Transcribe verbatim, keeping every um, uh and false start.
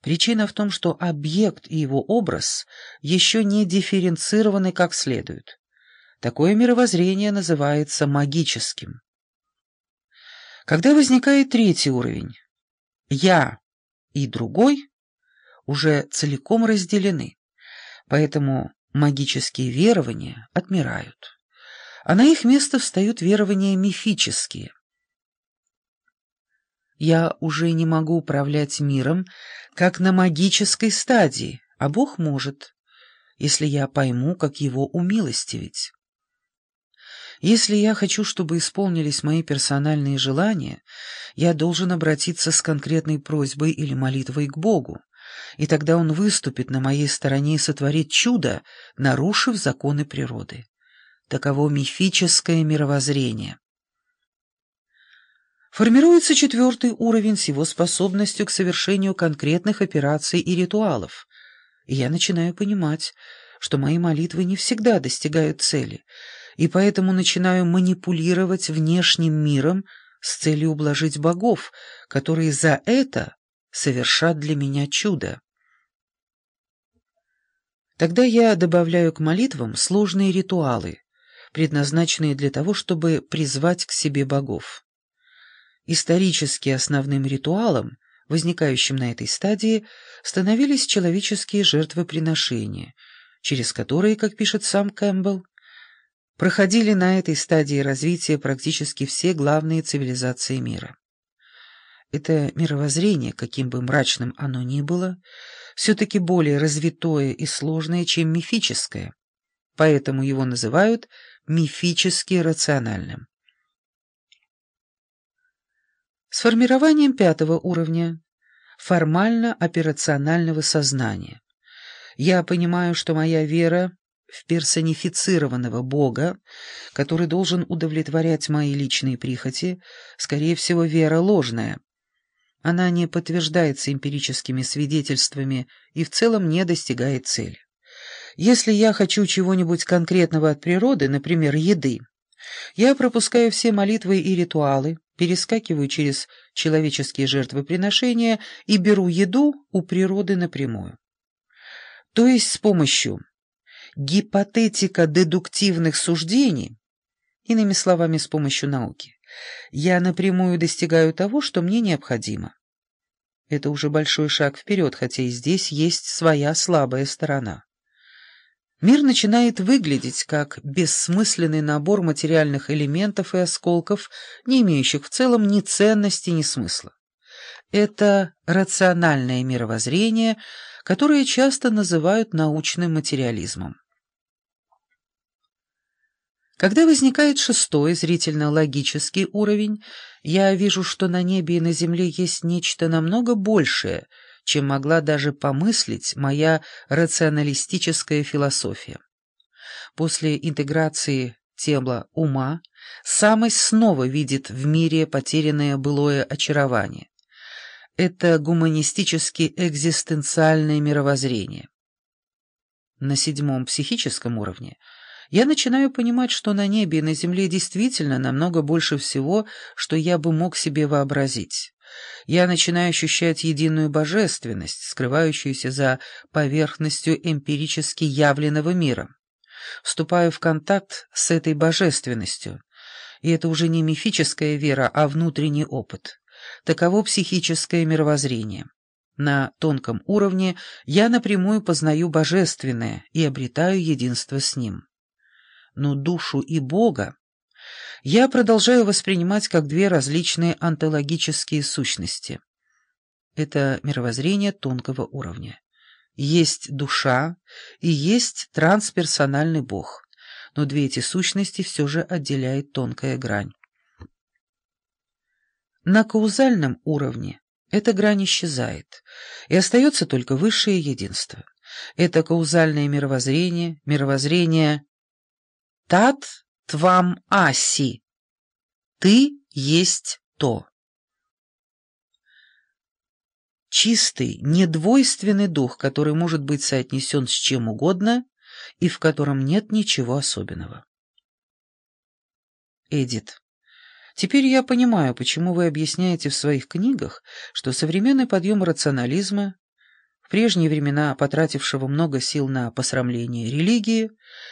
Причина в том, что объект и его образ еще не дифференцированы как следует. Такое мировоззрение называется магическим. Когда возникает третий уровень, «я» и «другой» уже целиком разделены, поэтому магические верования отмирают, а на их место встают верования мифические. Я уже не могу управлять миром, как на магической стадии, а Бог может, если я пойму, как его умилостивить. Если я хочу, чтобы исполнились мои персональные желания, я должен обратиться с конкретной просьбой или молитвой к Богу, и тогда Он выступит на моей стороне и сотворит чудо, нарушив законы природы. Таково мифическое мировоззрение. Формируется четвертый уровень с его способностью к совершению конкретных операций и ритуалов, и я начинаю понимать, что мои молитвы не всегда достигают цели, и поэтому начинаю манипулировать внешним миром с целью ублажить богов, которые за это совершат для меня чудо. Тогда я добавляю к молитвам сложные ритуалы, предназначенные для того, чтобы призвать к себе богов. Исторически основным ритуалом, возникающим на этой стадии, становились человеческие жертвоприношения, через которые, как пишет сам Кэмпбелл, проходили на этой стадии развития практически все главные цивилизации мира. Это мировоззрение, каким бы мрачным оно ни было, все-таки более развитое и сложное, чем мифическое, поэтому его называют мифически рациональным. С формированием пятого уровня, формально-операционального сознания, я понимаю, что моя вера в персонифицированного Бога, который должен удовлетворять мои личные прихоти, скорее всего, вера ложная. Она не подтверждается эмпирическими свидетельствами и в целом не достигает цели. Если я хочу чего-нибудь конкретного от природы, например, еды, я пропускаю все молитвы и ритуалы, перескакиваю через человеческие жертвоприношения и беру еду у природы напрямую. То есть с помощью гипотетико-дедуктивных суждений, иными словами, с помощью науки, я напрямую достигаю того, что мне необходимо. Это уже большой шаг вперед, хотя и здесь есть своя слабая сторона. Мир начинает выглядеть как бессмысленный набор материальных элементов и осколков, не имеющих в целом ни ценности, ни смысла. Это рациональное мировоззрение, которое часто называют научным материализмом. Когда возникает шестой, зрительно-логический уровень, я вижу, что на небе и на земле есть нечто намного большее, чем могла даже помыслить моя рационалистическая философия. После интеграции тела ума, самость снова видит в мире потерянное былое очарование. Это гуманистически-экзистенциальное мировоззрение. На седьмом психическом уровне я начинаю понимать, что на небе и на земле действительно намного больше всего, что я бы мог себе вообразить. Я начинаю ощущать единую божественность, скрывающуюся за поверхностью эмпирически явленного мира. Вступаю в контакт с этой божественностью, и это уже не мифическая вера, а внутренний опыт. Таково психическое мировоззрение. На тонком уровне я напрямую познаю божественное и обретаю единство с ним. Но душу и Бога я продолжаю воспринимать как две различные онтологические сущности. Это мировоззрение тонкого уровня. Есть душа и есть трансперсональный Бог, но две эти сущности все же отделяет тонкая грань. На каузальном уровне эта грань исчезает, и остается только высшее единство. Это каузальное мировоззрение, мировоззрение «Тат твам аси» — «Ты есть то». Чистый, недвойственный дух, который может быть соотнесен с чем угодно и в котором нет ничего особенного. Эдит. Теперь я понимаю, почему вы объясняете в своих книгах, что современный подъем рационализма в прежние времена потратившего много сил на посрамление религии,